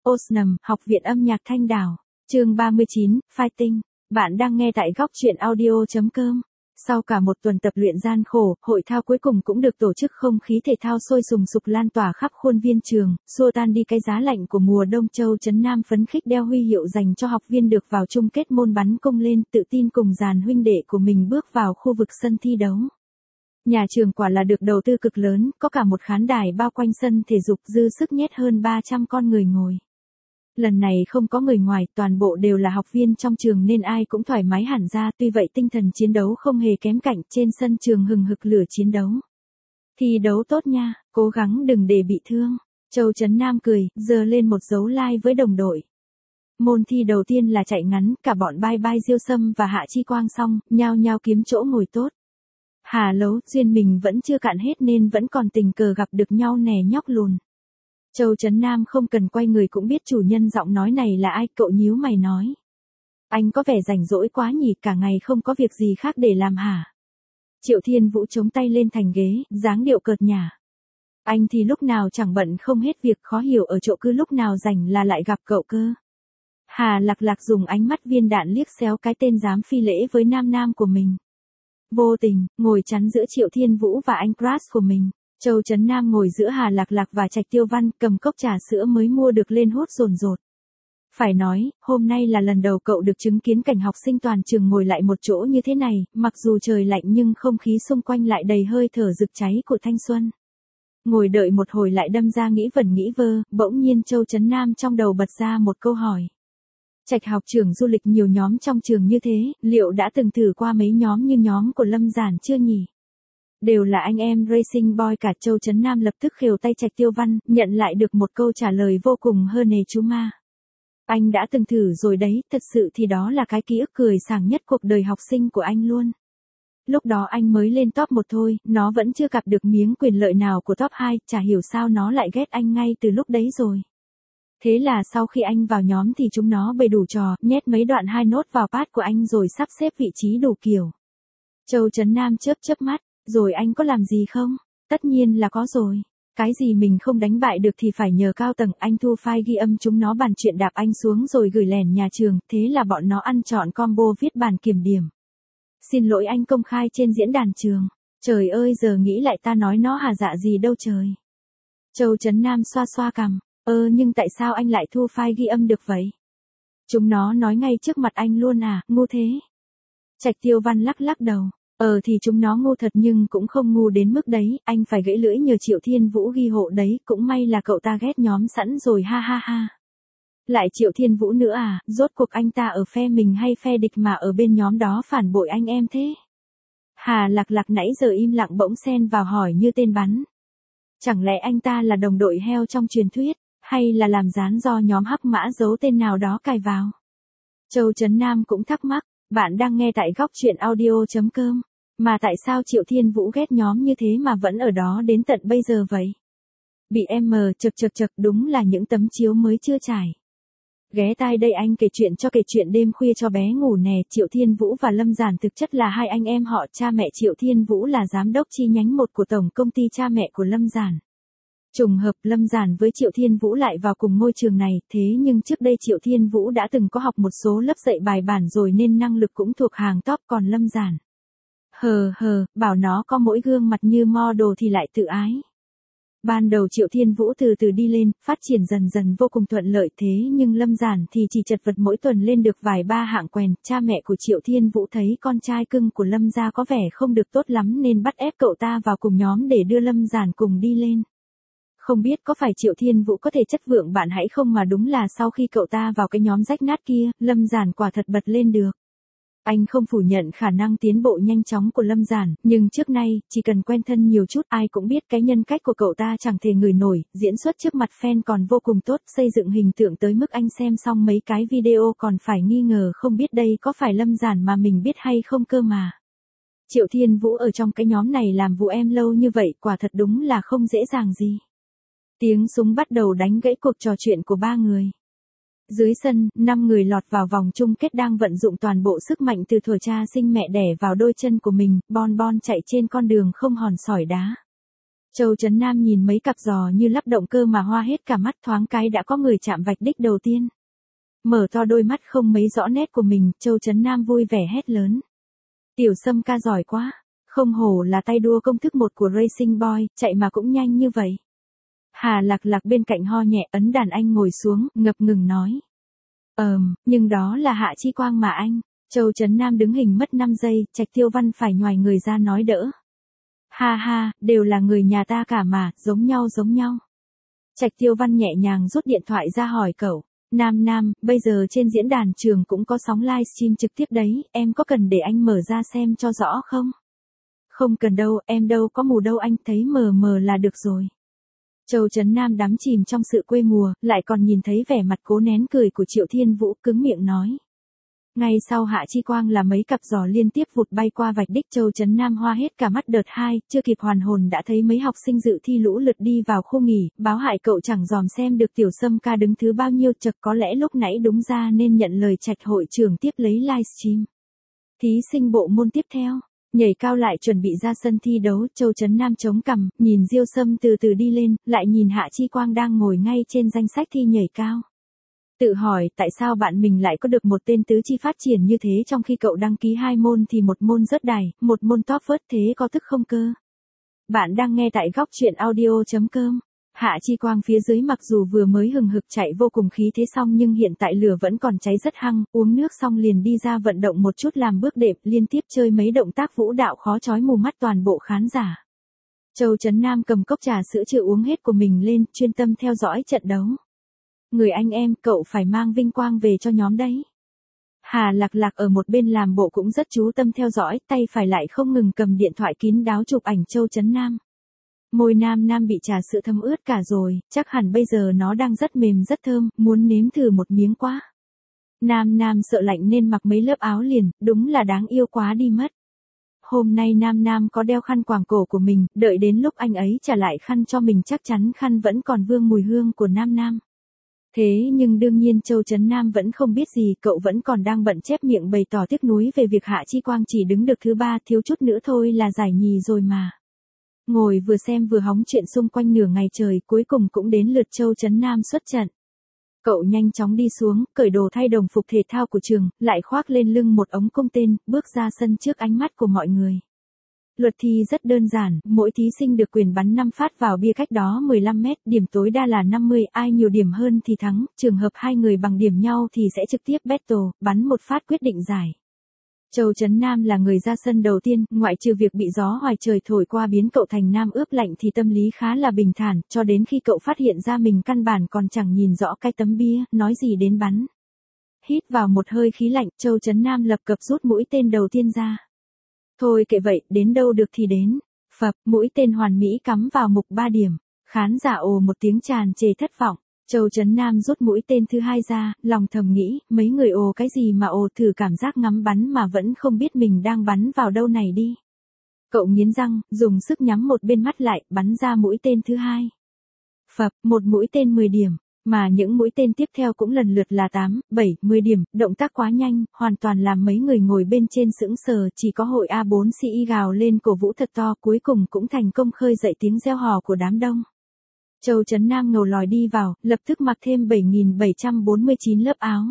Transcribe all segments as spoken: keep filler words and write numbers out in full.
Osnum, Học viện âm nhạc Thanh Đảo. Chương ba mươi chín, Fighting. Bạn đang nghe tại góc truyện audio chấm com. Sau cả một tuần tập luyện gian khổ, hội thao cuối cùng cũng được tổ chức, không khí thể thao sôi sùng sục lan tỏa khắp khuôn viên trường, xua tan đi cái giá lạnh của mùa đông. Châu Trấn Nam phấn khích đeo huy hiệu dành cho học viên được vào chung kết môn bắn cung lên, tự tin cùng dàn huynh đệ của mình bước vào khu vực sân thi đấu. Nhà trường quả là được đầu tư cực lớn, có cả một khán đài bao quanh sân thể dục dư sức nhét hơn ba trăm con người ngồi. Lần này không có người ngoài, toàn bộ đều là học viên trong trường nên ai cũng thoải mái hẳn ra, tuy vậy tinh thần chiến đấu không hề kém cạnh, trên sân trường hừng hực lửa chiến đấu. Thi đấu tốt nha, cố gắng đừng để bị thương. Châu Trấn Nam cười, giơ lên một dấu like với đồng đội. Môn thi đầu tiên là chạy ngắn, cả bọn Bai Bai Diêu Sâm và Hạ Chi Quang xong, nhao nhao kiếm chỗ ngồi tốt. Hà Lấu, duyên mình vẫn chưa cạn hết nên vẫn còn tình cờ gặp được nhau nè nhóc lùn. Châu Trấn Nam không cần quay người cũng biết chủ nhân giọng nói này là ai, cậu nhíu mày nói. Anh có vẻ rảnh rỗi quá nhỉ, cả ngày không có việc gì khác để làm hả? Triệu Thiên Vũ chống tay lên thành ghế, dáng điệu cợt nhả. Anh thì lúc nào chẳng bận không hết việc, khó hiểu ở chỗ cứ lúc nào rảnh là lại gặp cậu cơ. Hà Lạc Lạc dùng ánh mắt viên đạn liếc xéo cái tên dám phi lễ với nam nam của mình. Vô tình, ngồi chắn giữa Triệu Thiên Vũ và anh crush của mình. Châu Trấn Nam ngồi giữa Hà Lạc Lạc và Trạch Tiêu Văn, cầm cốc trà sữa mới mua được lên hút dồn dột. Phải nói, hôm nay là lần đầu cậu được chứng kiến cảnh học sinh toàn trường ngồi lại một chỗ như thế này, mặc dù trời lạnh nhưng không khí xung quanh lại đầy hơi thở rực cháy của thanh xuân. Ngồi đợi một hồi lại đâm ra nghĩ vẩn nghĩ vơ, bỗng nhiên Châu Trấn Nam trong đầu bật ra một câu hỏi. Trạch học trưởng du lịch nhiều nhóm trong trường như thế, liệu đã từng thử qua mấy nhóm như nhóm của Lâm Giản chưa nhỉ? Đều là anh em Racing Boy cả. Châu Trấn Nam lập tức khều tay Trạch Tiêu Văn, nhận lại được một câu trả lời vô cùng hơ nề chú ma. Anh đã từng thử rồi đấy, thật sự thì đó là cái ký ức cười sảng nhất cuộc đời học sinh của anh luôn. Lúc đó anh mới lên top một thôi, nó vẫn chưa gặp được miếng quyền lợi nào của top hai, chả hiểu sao nó lại ghét anh ngay từ lúc đấy rồi. Thế là sau khi anh vào nhóm thì chúng nó bày đủ trò, nhét mấy đoạn hai nốt vào pad của anh rồi sắp xếp vị trí đủ kiểu. Châu Trấn Nam chớp chớp mắt, rồi anh có làm gì không? Tất nhiên là có rồi. Cái gì mình không đánh bại được thì phải nhờ cao tầng, anh thu file ghi âm chúng nó bàn chuyện đạp anh xuống rồi gửi lẻn nhà trường, thế là bọn nó ăn trọn combo viết bản kiểm điểm. Xin lỗi anh công khai trên diễn đàn trường. Trời ơi giờ nghĩ lại ta nói nó hà dạ gì đâu trời. Châu Trấn Nam xoa xoa cằm. Ơ ờ, nhưng tại sao anh lại thu file ghi âm được vậy? Chúng nó nói ngay trước mặt anh luôn à, ngu thế. Trạch Tiêu Văn lắc lắc đầu. Ờ thì chúng nó ngu thật nhưng cũng không ngu đến mức đấy, anh phải gãy lưỡi nhờ Triệu Thiên Vũ ghi hộ đấy, cũng may là cậu ta ghét nhóm sẵn rồi ha ha ha. Lại Triệu Thiên Vũ nữa à, rốt cuộc anh ta ở phe mình hay phe địch mà ở bên nhóm đó phản bội anh em thế? Hà Lạc Lạc nãy giờ im lặng bỗng xen vào hỏi như tên bắn. Chẳng lẽ anh ta là đồng đội heo trong truyền thuyết, hay là làm gián do nhóm hắc mã giấu tên nào đó cài vào? Châu Trấn Nam cũng thắc mắc, bạn đang nghe tại góc truyện audio chấm com. Mà tại sao Triệu Thiên Vũ ghét nhóm như thế mà vẫn ở đó đến tận bây giờ vậy? Bị em mờ chật chật chật đúng là những tấm chiếu mới chưa trải. Ghé tai đây anh kể chuyện cho kể chuyện đêm khuya cho bé ngủ nè. Triệu Thiên Vũ và Lâm Giản thực chất là hai anh em họ, cha mẹ Triệu Thiên Vũ là giám đốc chi nhánh một của tổng công ty cha mẹ của Lâm Giản. Trùng hợp Lâm Giản với Triệu Thiên Vũ lại vào cùng ngôi trường này, thế nhưng trước đây Triệu Thiên Vũ đã từng có học một số lớp dạy bài bản rồi nên năng lực cũng thuộc hàng top, còn Lâm Giản. Hờ hờ, bảo nó có mỗi gương mặt như model thì lại tự ái. Ban đầu Triệu Thiên Vũ từ từ đi lên, phát triển dần dần vô cùng thuận lợi, thế nhưng Lâm Giản thì chỉ chật vật mỗi tuần lên được vài ba hạng quèn. Cha mẹ của Triệu Thiên Vũ thấy con trai cưng của Lâm gia có vẻ không được tốt lắm nên bắt ép cậu ta vào cùng nhóm để đưa Lâm Giản cùng đi lên. Không biết có phải Triệu Thiên Vũ có thể chất vượng bạn hãy không mà đúng là sau khi cậu ta vào cái nhóm rách nát kia, Lâm Giản quả thật bật lên được. Anh không phủ nhận khả năng tiến bộ nhanh chóng của Lâm Giản, nhưng trước nay, chỉ cần quen thân nhiều chút ai cũng biết cái nhân cách của cậu ta chẳng thể ngửi nổi, diễn xuất trước mặt fan còn vô cùng tốt, xây dựng hình tượng tới mức anh xem xong mấy cái video còn phải nghi ngờ không biết đây có phải Lâm Giản mà mình biết hay không cơ mà. Triệu Thiên Vũ ở trong cái nhóm này làm vụ em lâu như vậy quả thật đúng là không dễ dàng gì. Tiếng súng bắt đầu đánh gãy cuộc trò chuyện của ba người. Dưới sân, năm người lọt vào vòng chung kết đang vận dụng toàn bộ sức mạnh từ thuở cha sinh mẹ đẻ vào đôi chân của mình, bon bon chạy trên con đường không hòn sỏi đá. Châu Trấn Nam nhìn mấy cặp giò như lắp động cơ mà hoa hết cả mắt, thoáng cái đã có người chạm vạch đích đầu tiên. Mở to đôi mắt không mấy rõ nét của mình, Châu Trấn Nam vui vẻ hét lớn. Tiểu Sâm ca giỏi quá, không hổ là tay đua công thức một của Racing Boy, chạy mà cũng nhanh như vậy. Hà Lạc Lạc bên cạnh ho nhẹ, ấn đàn anh ngồi xuống, ngập ngừng nói. Ờm, nhưng đó là Hạ Chi Quang mà anh. Châu Trấn Nam đứng hình mất năm giây, Trạch Tiêu Văn phải nhoài người ra nói đỡ. Ha ha, đều là người nhà ta cả mà, giống nhau giống nhau. Trạch Tiêu Văn nhẹ nhàng rút điện thoại ra hỏi cậu. Nam Nam, bây giờ trên diễn đàn trường cũng có sóng livestream trực tiếp đấy, em có cần để anh mở ra xem cho rõ không? Không cần đâu, em đâu có mù đâu anh, thấy mờ mờ là được rồi. Châu Trấn Nam đắm chìm trong sự quê mùa, lại còn nhìn thấy vẻ mặt cố nén cười của Triệu Thiên Vũ, cứng miệng nói. Ngay sau Hạ Chi Quang là mấy cặp giò liên tiếp vụt bay qua vạch đích, Châu Trấn Nam hoa hết cả mắt đợt hai, chưa kịp hoàn hồn đã thấy mấy học sinh dự thi lũ lượt đi vào khu nghỉ, báo hại cậu chẳng dòm xem được Tiểu Sâm ca đứng thứ bao nhiêu, chật có lẽ lúc nãy đúng ra nên nhận lời Trạch hội trưởng tiếp lấy livestream. Thí sinh bộ môn tiếp theo, nhảy cao lại chuẩn bị ra sân thi đấu, Châu Trấn Nam chống cằm, nhìn Diêu Sâm từ từ đi lên, lại nhìn Hạ Chi Quang đang ngồi ngay trên danh sách thi nhảy cao. Tự hỏi tại sao bạn mình lại có được một tên tứ chi phát triển như thế trong khi cậu đăng ký hai môn thì một môn rớt đài, một môn top vớt, thế có tức không cơ? Bạn đang nghe tại góc truyện audio.com. Hạ Chi Quang phía dưới mặc dù vừa mới hừng hực chạy vô cùng khí thế xong nhưng hiện tại lửa vẫn còn cháy rất hăng, uống nước xong liền đi ra vận động một chút làm bước đệm, liên tiếp chơi mấy động tác vũ đạo khó chói mù mắt toàn bộ khán giả. Châu Trấn Nam cầm cốc trà sữa chưa uống hết của mình lên, chuyên tâm theo dõi trận đấu. Người anh em, cậu phải mang vinh quang về cho nhóm đấy. Hà Lạc Lạc ở một bên làm bộ cũng rất chú tâm theo dõi, tay phải lại không ngừng cầm điện thoại kín đáo chụp ảnh Châu Trấn Nam. Môi Nam Nam bị trà sữa thấm ướt cả rồi, chắc hẳn bây giờ nó đang rất mềm rất thơm, muốn nếm thử một miếng quá. Nam Nam sợ lạnh nên mặc mấy lớp áo liền, đúng là đáng yêu quá đi mất. Hôm nay Nam Nam có đeo khăn quàng cổ của mình, đợi đến lúc anh ấy trả lại khăn cho mình chắc chắn khăn vẫn còn vương mùi hương của Nam Nam. Thế nhưng đương nhiên Châu Trấn Nam vẫn không biết gì, cậu vẫn còn đang bận chép miệng bày tỏ tiếc nuối về việc Hạ Chi Quang chỉ đứng được thứ ba, thiếu chút nữa thôi là giải nhì rồi mà. Ngồi vừa xem vừa hóng chuyện xung quanh nửa ngày trời, cuối cùng cũng đến lượt Châu Trấn Nam xuất trận. Cậu nhanh chóng đi xuống, cởi đồ thay đồng phục thể thao của trường, lại khoác lên lưng một ống cung tên, bước ra sân trước ánh mắt của mọi người. Luật thi rất đơn giản, mỗi thí sinh được quyền bắn năm phát vào bia cách đó mười lăm mét, điểm tối đa là năm mươi, ai nhiều điểm hơn thì thắng, trường hợp hai người bằng điểm nhau thì sẽ trực tiếp battle, bắn một phát quyết định giải. Châu Trấn Nam là người ra sân đầu tiên, ngoại trừ việc bị gió ngoài trời thổi qua biến cậu thành nam ướp lạnh thì tâm lý khá là bình thản, cho đến khi cậu phát hiện ra mình căn bản còn chẳng nhìn rõ cái tấm bia, nói gì đến bắn. Hít vào một hơi khí lạnh, Châu Trấn Nam lập cập rút mũi tên đầu tiên ra. Thôi kệ vậy, đến đâu được thì đến. Phập, mũi tên hoàn mỹ cắm vào mục ba điểm. Khán giả ồ một tiếng tràn trề thất vọng. Châu Trấn Nam rút mũi tên thứ hai ra, lòng thầm nghĩ, mấy người ồ cái gì mà ồ, thử cảm giác ngắm bắn mà vẫn không biết mình đang bắn vào đâu này đi. Cậu nghiến răng, dùng sức nhắm một bên mắt lại, bắn ra mũi tên thứ hai. Phập, một mũi tên mười điểm. Mà những mũi tên tiếp theo cũng lần lượt là tám, bảy, mười điểm, động tác quá nhanh, hoàn toàn làm mấy người ngồi bên trên sững sờ, chỉ có hội A bốn xê i gào lên cổ vũ thật to, cuối cùng cũng thành công khơi dậy tiếng reo hò của đám đông. Châu Trấn Nam ngầu lòi đi vào, lập tức mặc thêm bảy nghìn bảy trăm bốn mươi chín lớp áo.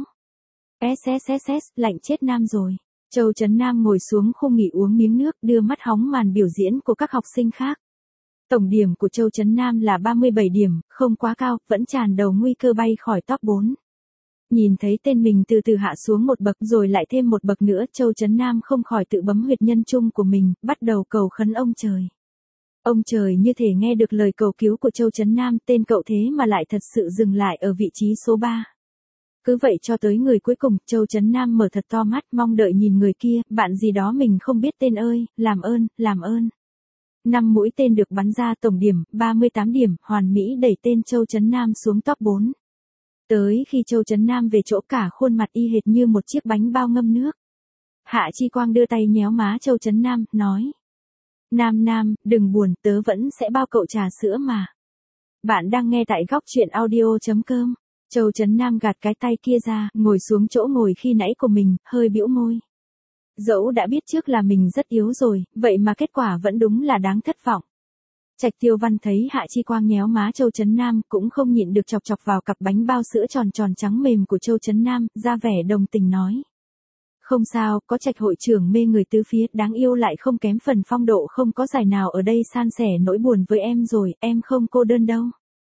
ét lạnh chết Nam rồi. Châu Trấn Nam ngồi xuống khung nghỉ uống miếng nước, đưa mắt hóng màn biểu diễn của các học sinh khác. Tổng điểm của Châu Trấn Nam là ba mươi bảy điểm, không quá cao, vẫn tràn đầu nguy cơ bay khỏi top bốn. Nhìn thấy tên mình từ từ hạ xuống một bậc rồi lại thêm một bậc nữa, Châu Trấn Nam không khỏi tự bấm huyệt nhân trung của mình, bắt đầu cầu khấn ông trời. Ông trời như thể nghe được lời cầu cứu của Châu Trấn Nam, tên cậu thế mà lại thật sự dừng lại ở vị trí số ba. Cứ vậy cho tới người cuối cùng, Châu Trấn Nam mở thật to mắt mong đợi nhìn người kia, bạn gì đó mình không biết tên ơi, làm ơn, làm ơn. Năm mũi tên được bắn ra, tổng điểm, ba mươi tám điểm, hoàn mỹ đẩy tên Châu Trấn Nam xuống top bốn. Tới khi Châu Trấn Nam về chỗ cả khuôn mặt y hệt như một chiếc bánh bao ngâm nước. Hạ Chi Quang đưa tay nhéo má Châu Trấn Nam, nói. Nam Nam, đừng buồn, tớ vẫn sẽ bao cậu trà sữa mà. Bạn đang nghe tại góc truyện audio.com. Châu Trấn Nam gạt cái tay kia ra, ngồi xuống chỗ ngồi khi nãy của mình, hơi bĩu môi. Dẫu đã biết trước là mình rất yếu rồi, vậy mà kết quả vẫn đúng là đáng thất vọng. Trạch Tiêu Văn thấy Hạ Chi Quang nhéo má Châu Chấn Nam, cũng không nhịn được chọc chọc vào cặp bánh bao sữa tròn tròn trắng mềm của Châu Chấn Nam, ra vẻ đồng tình nói. Không sao, có Trạch hội trưởng mê người tứ phía, đáng yêu lại không kém phần phong độ, không có giải nào ở đây san sẻ nỗi buồn với em rồi, em không cô đơn đâu.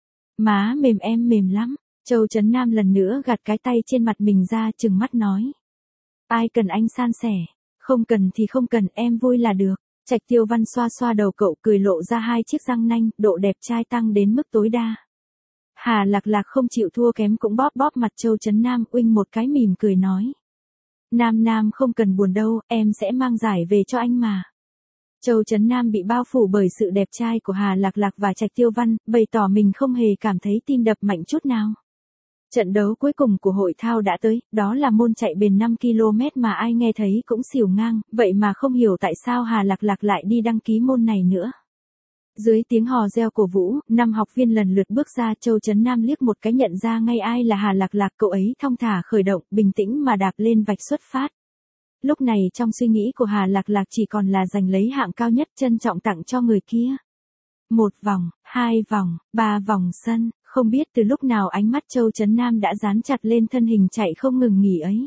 Má mềm em mềm lắm. Châu Chấn Nam lần nữa gạt cái tay trên mặt mình ra, trừng mắt nói. Ai cần anh san sẻ, không cần thì không cần, em vui là được. Trạch Tiêu Văn xoa xoa đầu cậu, cười lộ ra hai chiếc răng nanh, độ đẹp trai tăng đến mức tối đa. Hà Lạc Lạc không chịu thua kém cũng bóp bóp mặt Châu Chấn Nam, uinh một cái mỉm cười nói. Nam Nam không cần buồn đâu, em sẽ mang giải về cho anh mà. Châu Chấn Nam bị bao phủ bởi sự đẹp trai của Hà Lạc Lạc và Trạch Tiêu Văn, bày tỏ mình không hề cảm thấy tim đập mạnh chút nào. Trận đấu cuối cùng của hội thao đã tới, đó là môn chạy bền năm ki lô mét mà ai nghe thấy cũng xỉu ngang, vậy mà không hiểu tại sao Hà Lạc Lạc lại đi đăng ký môn này nữa. Dưới tiếng hò reo cổ vũ, năm học viên lần lượt bước ra, Châu Chấn Nam liếc một cái nhận ra ngay ai là Hà Lạc Lạc, cậu ấy thong thả khởi động, bình tĩnh mà đạp lên vạch xuất phát. Lúc này trong suy nghĩ của Hà Lạc Lạc chỉ còn là giành lấy hạng cao nhất, trân trọng tặng cho người kia. Một vòng, hai vòng, ba vòng sân, không biết từ lúc nào ánh mắt Châu Chấn Nam đã dán chặt lên thân hình chạy không ngừng nghỉ ấy.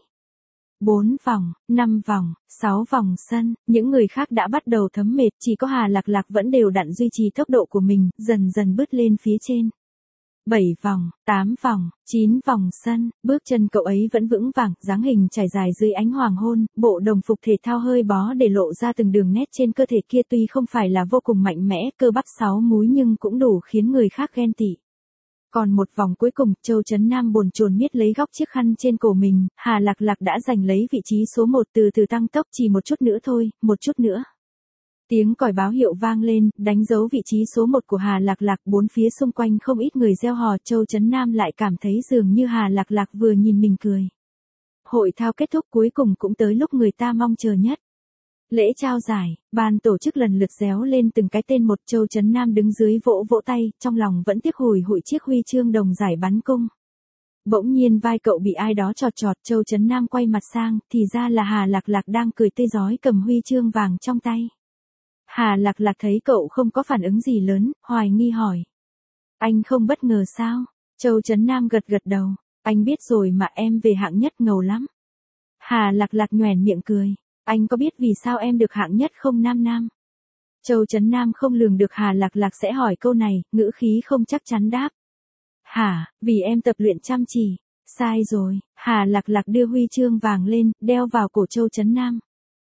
Bốn vòng, năm vòng, sáu vòng sân, những người khác đã bắt đầu thấm mệt, chỉ có Hà Lạc Lạc vẫn đều đặn duy trì tốc độ của mình, dần dần bứt lên phía trên. Bảy vòng, tám vòng, chín vòng sân, bước chân cậu ấy vẫn vững vàng, dáng hình trải dài dưới ánh hoàng hôn, bộ đồng phục thể thao hơi bó để lộ ra từng đường nét trên cơ thể kia, tuy không phải là vô cùng mạnh mẽ, cơ bắp sáu múi nhưng cũng đủ khiến người khác ghen tị. Còn một vòng cuối cùng, Châu Chấn Nam bồn chồn miết lấy góc chiếc khăn trên cổ mình, Hà Lạc Lạc đã giành lấy vị trí số một, từ từ tăng tốc, chỉ một chút nữa thôi, một chút nữa. Tiếng còi báo hiệu vang lên, đánh dấu vị trí số một của Hà Lạc Lạc, bốn phía xung quanh không ít người reo hò, Châu Chấn Nam lại cảm thấy dường như Hà Lạc Lạc vừa nhìn mình cười. Hội thao kết thúc, cuối cùng cũng tới lúc người ta mong chờ nhất. Lễ trao giải, ban tổ chức lần lượt réo lên từng cái tên một, Châu Chấn Nam đứng dưới vỗ vỗ tay, trong lòng vẫn tiếc hùi hụi chiếc huy chương đồng giải bắn cung. Bỗng nhiên vai cậu bị ai đó chọt chọt, Châu Chấn Nam quay mặt sang, thì ra là Hà Lạc Lạc đang cười tươi rói cầm huy chương vàng trong tay. Hà Lạc Lạc thấy cậu không có phản ứng gì lớn, hoài nghi hỏi. Anh không bất ngờ sao? Châu Chấn Nam gật gật đầu, anh biết rồi mà, em về hạng nhất ngầu lắm. Hà Lạc Lạc nhoẻn miệng cười. Anh có biết vì sao em được hạng nhất không Nam Nam? Châu Chấn Nam không lường được Hà Lạc Lạc sẽ hỏi câu này, ngữ khí không chắc chắn đáp. Hả, vì em tập luyện chăm chỉ. Sai rồi, Hà Lạc Lạc đưa huy chương vàng lên, đeo vào cổ Châu Chấn Nam.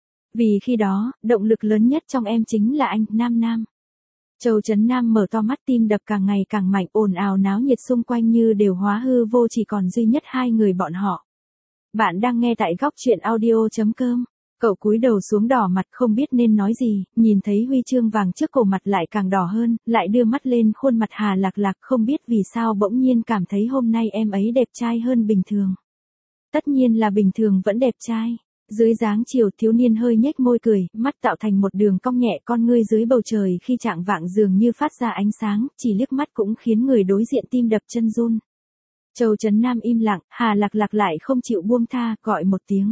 Vì khi đó, động lực lớn nhất trong em chính là anh, Nam Nam. Châu Chấn Nam mở to mắt, tim đập càng ngày càng mạnh, ồn ào náo nhiệt xung quanh như đều hóa hư vô, chỉ còn duy nhất hai người bọn họ. Bạn đang nghe tại góc truyện audio chấm com. Cậu cúi đầu xuống đỏ mặt không biết nên nói gì, nhìn thấy huy chương vàng trước cổ mặt lại càng đỏ hơn, lại đưa mắt lên khuôn mặt Hà Lạc Lạc, không biết vì sao bỗng nhiên cảm thấy hôm nay em ấy đẹp trai hơn bình thường. Tất nhiên là bình thường vẫn đẹp trai. Dưới dáng chiều, thiếu niên hơi nhếch môi cười, mắt tạo thành một đường cong nhẹ, con ngươi dưới bầu trời khi chạng vạng dường như phát ra ánh sáng, chỉ liếc mắt cũng khiến người đối diện tim đập chân run. Châu Chấn Nam im lặng, Hà Lạc Lạc lại không chịu buông tha, gọi một tiếng.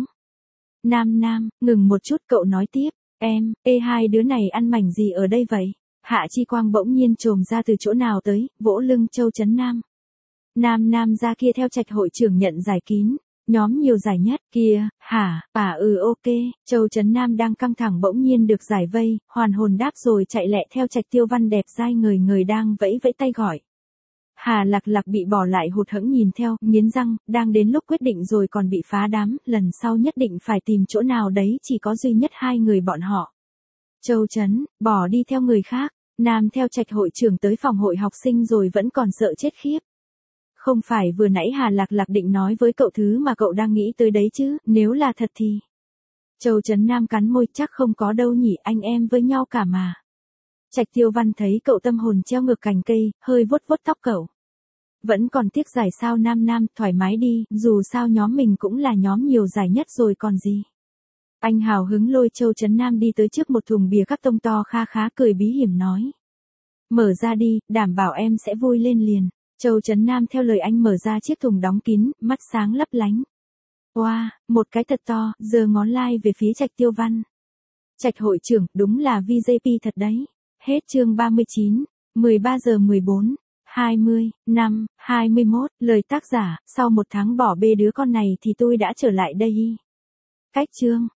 Nam Nam, ngừng một chút, cậu nói tiếp, em, ê hai đứa này ăn mảnh gì ở đây vậy? Hạ Chi Quang bỗng nhiên trồm ra từ chỗ nào tới, vỗ lưng Châu Chấn Nam. Nam Nam ra kia theo Trạch hội trưởng nhận giải kín, nhóm nhiều giải nhất, kia, hả, à ừ ok, Châu Chấn Nam đang căng thẳng bỗng nhiên được giải vây, hoàn hồn đáp rồi chạy lẹ theo Trạch Tiêu Văn đẹp dai người người đang vẫy vẫy tay gọi. Hà Lạc Lạc bị bỏ lại hụt hẫng nhìn theo, nghiến răng, đang đến lúc quyết định rồi còn bị phá đám, lần sau nhất định phải tìm chỗ nào đấy chỉ có duy nhất hai người bọn họ. Châu Chấn, bỏ đi theo người khác, Nam theo Trạch hội trưởng tới phòng hội học sinh rồi vẫn còn sợ chết khiếp. Không phải vừa nãy Hà Lạc Lạc định nói với cậu thứ mà cậu đang nghĩ tới đấy chứ, nếu là thật thì. Châu Chấn Nam cắn môi, chắc không có đâu nhỉ, anh em với nhau cả mà. Trạch Tiêu Văn thấy cậu tâm hồn treo ngược cành cây, hơi vuốt vuốt tóc cậu. Vẫn còn tiếc giải sao Nam Nam, thoải mái đi, dù sao nhóm mình cũng là nhóm nhiều giải nhất rồi còn gì. Anh hào hứng lôi Châu Chấn Nam đi tới trước một thùng bìa các tông to kha khá, cười bí hiểm nói. Mở ra đi, đảm bảo em sẽ vui lên liền. Châu Chấn Nam theo lời anh mở ra chiếc thùng đóng kín, mắt sáng lấp lánh. Wow, một cái thật to, giơ ngón lai về phía Trạch Tiêu Văn. Trạch hội trưởng, đúng là vê gi pê thật đấy. Hết chương ba mươi chín. mười ba giờ mười bốn, hai mươi, năm, hai mươi mốt, lời tác giả, sau một tháng bỏ bê đứa con này thì tôi đã trở lại đây. Cách chương